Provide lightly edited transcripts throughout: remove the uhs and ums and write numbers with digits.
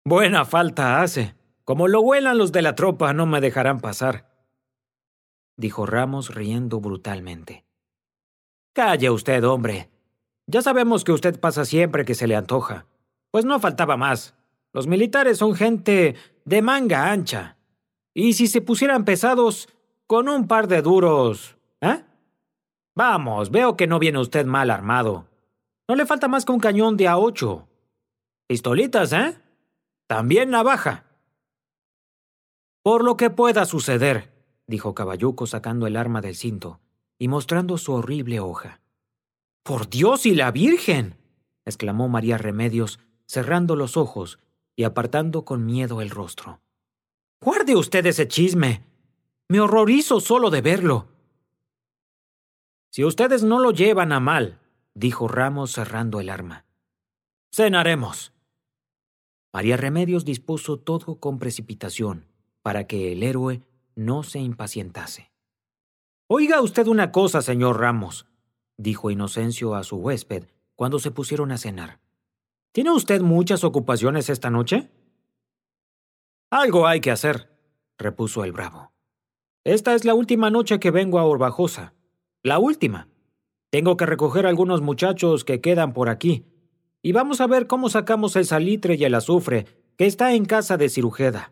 Buena falta hace. Como lo huelan los de la tropa, no me dejarán pasar, dijo Ramos riendo brutalmente. Calle usted, hombre. Ya sabemos que usted pasa siempre que se le antoja. Pues no faltaba más. Los militares son gente de manga ancha. Y si se pusieran pesados, con un par de duros, ¿eh? Vamos, veo que no viene usted mal armado. No le falta más que un cañón de A8. Pistolitas, ¿eh? También navaja. Por lo que pueda suceder, dijo Caballuco sacando el arma del cinto y mostrando su horrible hoja. ¡Por Dios y la Virgen!, exclamó María Remedios, cerrando los ojos y apartando con miedo el rostro. ¡Guarde usted ese chisme! Me horrorizo solo de verlo. Si ustedes no lo llevan a mal, dijo Ramos cerrando el arma. Cenaremos. María Remedios dispuso todo con precipitación para que el héroe no se impacientase. Oiga usted una cosa, señor Ramos, dijo Inocencio a su huésped cuando se pusieron a cenar. ¿Tiene usted muchas ocupaciones esta noche? Algo hay que hacer, repuso el bravo. Esta es la última noche que vengo a Orbajosa. La última. Tengo que recoger a algunos muchachos que quedan por aquí. Y vamos a ver cómo sacamos el salitre y el azufre que está en casa de Cirujeda.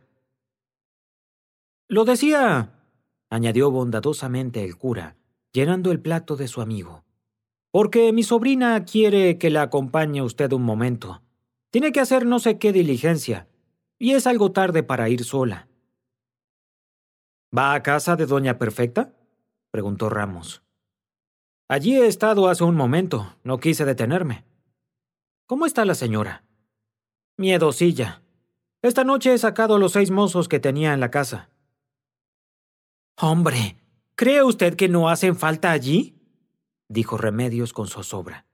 Lo decía, añadió bondadosamente el cura, llenando el plato de su amigo, porque mi sobrina quiere que la acompañe usted un momento. Tiene que hacer no sé qué diligencia, y es algo tarde para ir sola. ¿Va a casa de Doña Perfecta?, preguntó Ramos. Allí he estado hace un momento, no quise detenerme. ¿Cómo está la señora? Miedosilla. Esta noche he sacado a los 6 mozos que tenía en la casa. Hombre, ¿cree usted que no hacen falta allí?, dijo Remedios con zozobra.